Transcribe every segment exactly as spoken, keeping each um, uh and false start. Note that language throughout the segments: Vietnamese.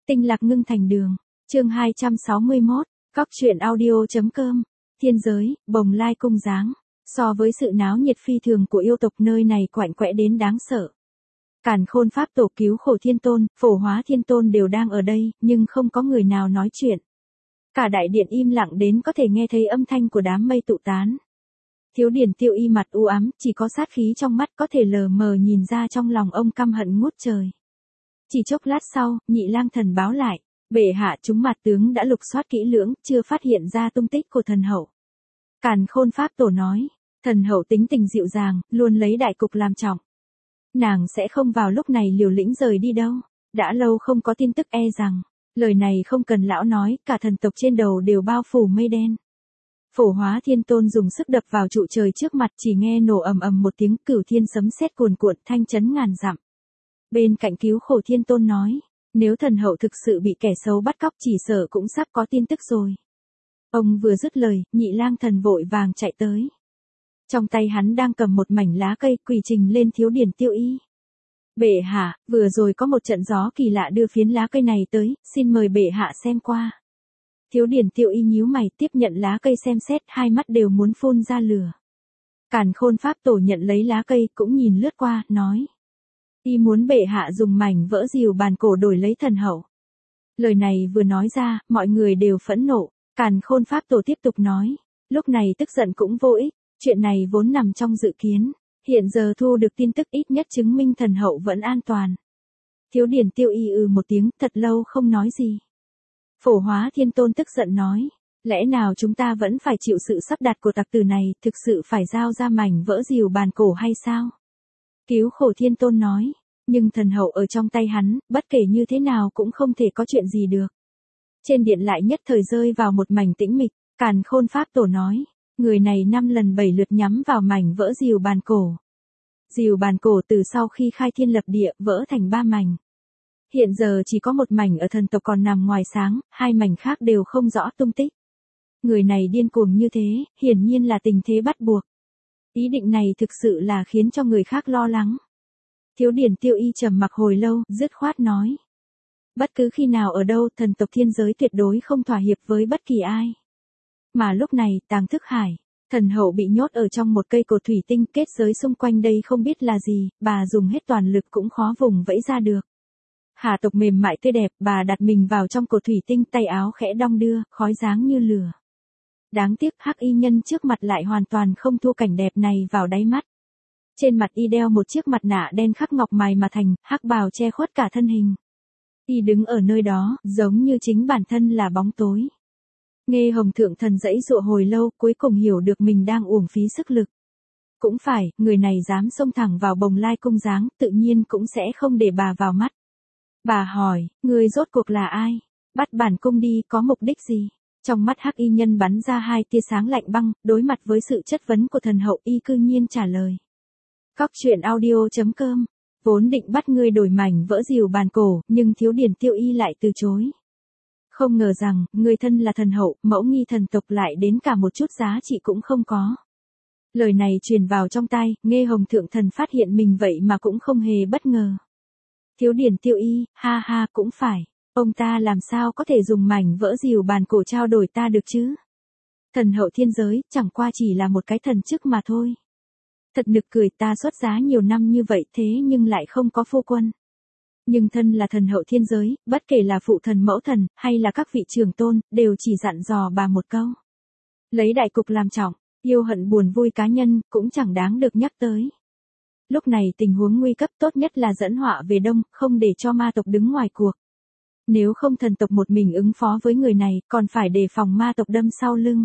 Tinh lạc ngưng thành đường. Chương hai trăm sáu mươi mốt. Cóc truyện audio.com. Thiên giới, bồng lai cung dáng. So với sự náo nhiệt phi thường của yêu tộc nơi này quạnh quẽ đến đáng sợ. Càn Khôn Pháp Tổ, Cứu Khổ Thiên Tôn, Phổ Hóa Thiên Tôn đều đang ở đây, nhưng không có người nào nói chuyện. Cả đại điện im lặng đến có thể nghe thấy âm thanh của đám mây tụ tán. Thiếu Điển Tiêu Y mặt u ám, chỉ có sát khí trong mắt có thể lờ mờ nhìn ra trong lòng ông căm hận ngút trời. Chỉ chốc lát sau, Nhị Lang Thần báo lại, bệ hạ chúng mặt tướng đã lục soát kỹ lưỡng, chưa phát hiện ra tung tích của thần hậu. Càn Khôn Pháp Tổ nói, thần hậu tính tình dịu dàng, luôn lấy đại cục làm trọng. Nàng sẽ không vào lúc này liều lĩnh rời đi đâu, đã lâu không có tin tức e rằng, lời này không cần lão nói, cả thần tộc trên đầu đều bao phủ mây đen. Phổ Hóa Thiên Tôn dùng sức đập vào trụ trời trước mặt, chỉ nghe nổ ầm ầm một tiếng, cửu thiên sấm sét cuồn cuộn, thanh chấn ngàn dặm. Bên cạnh Cứu Khổ Thiên Tôn nói, nếu thần hậu thực sự bị kẻ xấu bắt cóc chỉ sợ cũng sắp có tin tức rồi. Ông vừa dứt lời, Nhị Lang Thần vội vàng chạy tới. Trong tay hắn đang cầm một mảnh lá cây, quỳ trình lên Thiếu Điển Tiêu Y. Bệ hạ, vừa rồi có một trận gió kỳ lạ đưa phiến lá cây này tới, xin mời bệ hạ xem qua. Thiếu Điển Tiêu Y nhíu mày, tiếp nhận lá cây xem xét, hai mắt đều muốn phun ra lửa. Càn Khôn Pháp Tổ nhận lấy lá cây, cũng nhìn lướt qua, nói. Y muốn bệ hạ dùng mảnh vỡ rìu bàn cổ đổi lấy thần hậu. Lời này vừa nói ra, mọi người đều phẫn nộ. Càn Khôn Pháp Tổ tiếp tục nói, lúc này tức giận cũng vô ích, chuyện này vốn nằm trong dự kiến, hiện giờ thu được tin tức ít nhất chứng minh thần hậu vẫn an toàn. Thiếu Điển Tiêu Y ừ một tiếng, thật lâu không nói gì. Phổ Hóa Thiên Tôn tức giận nói, lẽ nào chúng ta vẫn phải chịu sự sắp đặt của tặc tử này, thực sự phải giao ra mảnh vỡ rìu bàn cổ hay sao? Cứu Khổ Thiên Tôn nói, nhưng thần hậu ở trong tay hắn, bất kể như thế nào cũng không thể có chuyện gì được. Trên điện lại nhất thời rơi vào một mảnh tĩnh mịch. Càn Khôn Pháp Tổ nói, người này năm lần bảy lượt nhắm vào mảnh vỡ rìu bàn cổ. Rìu bàn cổ từ sau khi khai thiên lập địa vỡ thành ba mảnh. Hiện giờ chỉ có một mảnh ở thần tộc còn nằm ngoài sáng, hai mảnh khác đều không rõ tung tích. Người này điên cuồng như thế, hiển nhiên là tình thế bắt buộc. Ý định này thực sự là khiến cho người khác lo lắng. Thiếu Điển Tiêu Y trầm mặc hồi lâu, dứt khoát nói. Bất cứ khi nào ở đâu, thần tộc thiên giới tuyệt đối không thỏa hiệp với bất kỳ ai. Mà lúc này, Tàng Thức Hải, thần hậu bị nhốt ở trong một cây cột thủy tinh, kết giới xung quanh đây không biết là gì, bà dùng hết toàn lực cũng khó vùng vẫy ra được. Hà tộc mềm mại tươi đẹp, bà đặt mình vào trong cột thủy tinh, tay áo khẽ đong đưa, khói dáng như lửa. Đáng tiếc hắc y nhân trước mặt lại hoàn toàn không thua cảnh đẹp này vào đáy mắt. Trên mặt y đeo một chiếc mặt nạ đen khắc ngọc mài mà thành, hắc bào che khuất cả thân hình. Y đứng ở nơi đó, giống như chính bản thân là bóng tối. Nghe Hồng Thượng Thần dãy dụa hồi lâu, cuối cùng hiểu được mình đang uổng phí sức lực. Cũng phải, người này dám xông thẳng vào bồng lai cung dáng, tự nhiên cũng sẽ không để bà vào mắt. Bà hỏi, người rốt cuộc là ai? Bắt bản cung đi có mục đích gì? Trong mắt hắc y nhân bắn ra hai tia sáng lạnh băng, đối mặt với sự chất vấn của thần hậu, y cư nhiên trả lời. Cóc truyện audio.com. Vốn định bắt ngươi đổi mảnh vỡ rìu bàn cổ, nhưng Thiếu Điển Tiêu Y lại từ chối. Không ngờ rằng, ngươi thân là thần hậu, mẫu nghi thần tộc lại đến cả một chút giá trị cũng không có. Lời này truyền vào trong tai, nghe Hồng Thượng Thần phát hiện mình vậy mà cũng không hề bất ngờ. Thiếu Điển Tiêu Y, ha ha, cũng phải. Ông ta làm sao có thể dùng mảnh vỡ rìu bàn cổ trao đổi ta được chứ? Thần hậu thiên giới, chẳng qua chỉ là một cái thần chức mà thôi. Thật nực cười, ta xuất giá nhiều năm như vậy thế nhưng lại không có phu quân. Nhưng thân là thần hậu thiên giới, bất kể là phụ thần mẫu thần, hay là các vị trưởng tôn, đều chỉ dặn dò bà một câu. Lấy đại cục làm trọng, yêu hận buồn vui cá nhân, cũng chẳng đáng được nhắc tới. Lúc này tình huống nguy cấp, tốt nhất là dẫn họa về đông, không để cho ma tộc đứng ngoài cuộc. Nếu không thần tộc một mình ứng phó với người này, còn phải đề phòng ma tộc đâm sau lưng.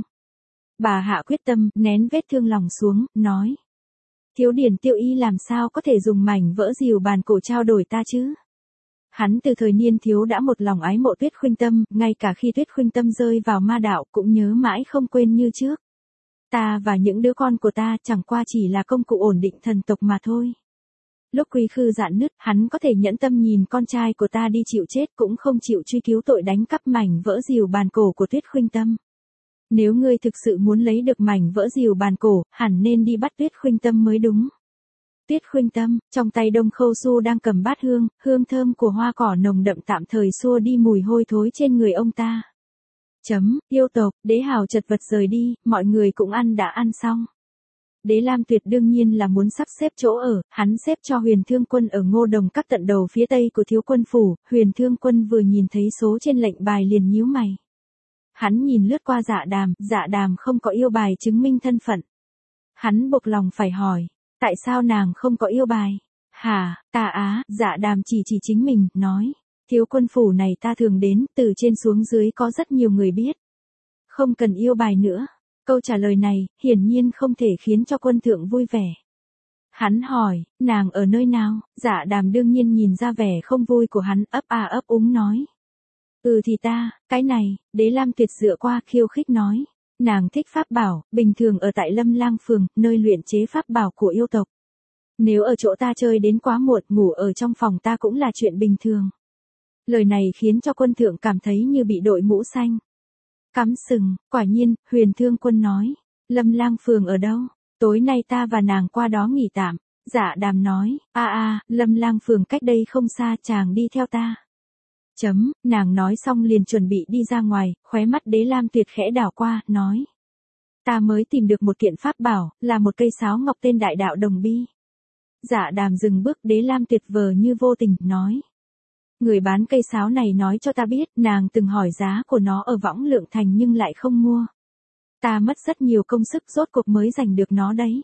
Bà hạ quyết tâm, nén vết thương lòng xuống, nói. Thiếu Điển Tiêu Y làm sao có thể dùng mảnh vỡ rìu bàn cổ trao đổi ta chứ? Hắn từ thời niên thiếu đã một lòng ái mộ Tuyết Khuynh Tâm, ngay cả khi Tuyết Khuynh Tâm rơi vào ma đạo cũng nhớ mãi không quên như trước. Ta và những đứa con của ta chẳng qua chỉ là công cụ ổn định thần tộc mà thôi. Lúc quy khư dạn nứt, hắn có thể nhẫn tâm nhìn con trai của ta đi chịu chết cũng không chịu truy cứu tội đánh cắp mảnh vỡ rìu bàn cổ của Tuyết Khuynh Tâm. Nếu ngươi thực sự muốn lấy được mảnh vỡ rìu bàn cổ, hẳn nên đi bắt Tuyết Khuynh Tâm mới đúng. Tuyết Khuynh Tâm, trong tay Đông Khâu Du đang cầm bát hương, hương thơm của hoa cỏ nồng đậm tạm thời xua đi mùi hôi thối trên người ông ta. Chấm, yêu tộc, Đế Hào chật vật rời đi, mọi người cũng ăn đã ăn xong. Đế Lam Tuyệt đương nhiên là muốn sắp xếp chỗ ở, hắn xếp cho Huyền Thương Quân ở Ngô Đồng các tận đầu phía tây của thiếu quân phủ. Huyền Thương Quân vừa nhìn thấy số trên lệnh bài liền nhíu mày. Hắn nhìn lướt qua Dạ Đàm, Dạ Đàm không có yêu bài chứng minh thân phận. Hắn buộc lòng phải hỏi, tại sao nàng không có yêu bài? Hả, ta á, Dạ Đàm chỉ chỉ chính mình, nói, thiếu quân phủ này ta thường đến, từ trên xuống dưới có rất nhiều người biết. Không cần yêu bài nữa. Câu trả lời này, hiển nhiên không thể khiến cho quân thượng vui vẻ. Hắn hỏi, nàng ở nơi nào? Dạ Đàm đương nhiên nhìn ra vẻ không vui của hắn, ấp à ấp úng nói. Ừ thì ta, cái này, Đế Lam Tuyệt dựa qua khiêu khích nói. Nàng thích pháp bảo, bình thường ở tại Lâm Lang Phường, nơi luyện chế pháp bảo của yêu tộc. Nếu ở chỗ ta chơi đến quá muộn, ngủ ở trong phòng ta cũng là chuyện bình thường. Lời này khiến cho quân thượng cảm thấy như bị đội mũ xanh. Cắm sừng, quả nhiên, Huyền Thương Quân nói. Lâm Lang Phường ở đâu? Tối nay ta và nàng qua đó nghỉ tạm. Dạ Đàm nói, a a, Lâm Lang Phường cách đây không xa, chàng đi theo ta. Chấm, nàng nói xong liền chuẩn bị đi ra ngoài, khóe mắt Đế Lam Tuyệt khẽ đảo qua, nói. Ta mới tìm được một kiện pháp bảo, là một cây sáo ngọc tên Đại Đạo Đồng Bi. Dạ Đàm dừng bước, Đế Lam Tuyệt vờ như vô tình, nói. Người bán cây sáo này nói cho ta biết, nàng từng hỏi giá của nó ở Võng Lượng Thành nhưng lại không mua. Ta mất rất nhiều công sức rốt cuộc mới giành được nó đấy.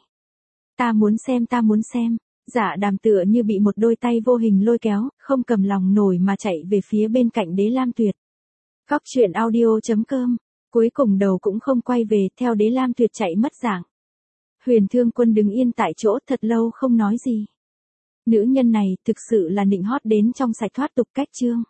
Ta muốn xem ta muốn xem. Dạ Đàm tựa như bị một đôi tay vô hình lôi kéo, không cầm lòng nổi mà chạy về phía bên cạnh Đế Lam Tuyệt. Góc truyện audio chấm com. Cuối cùng đầu cũng không quay về, theo Đế Lam Tuyệt chạy mất dạng. Huyền Thương Quân đứng yên tại chỗ thật lâu không nói gì. Nữ nhân này thực sự là nịnh hót đến trong sạch thoát tục cách chương.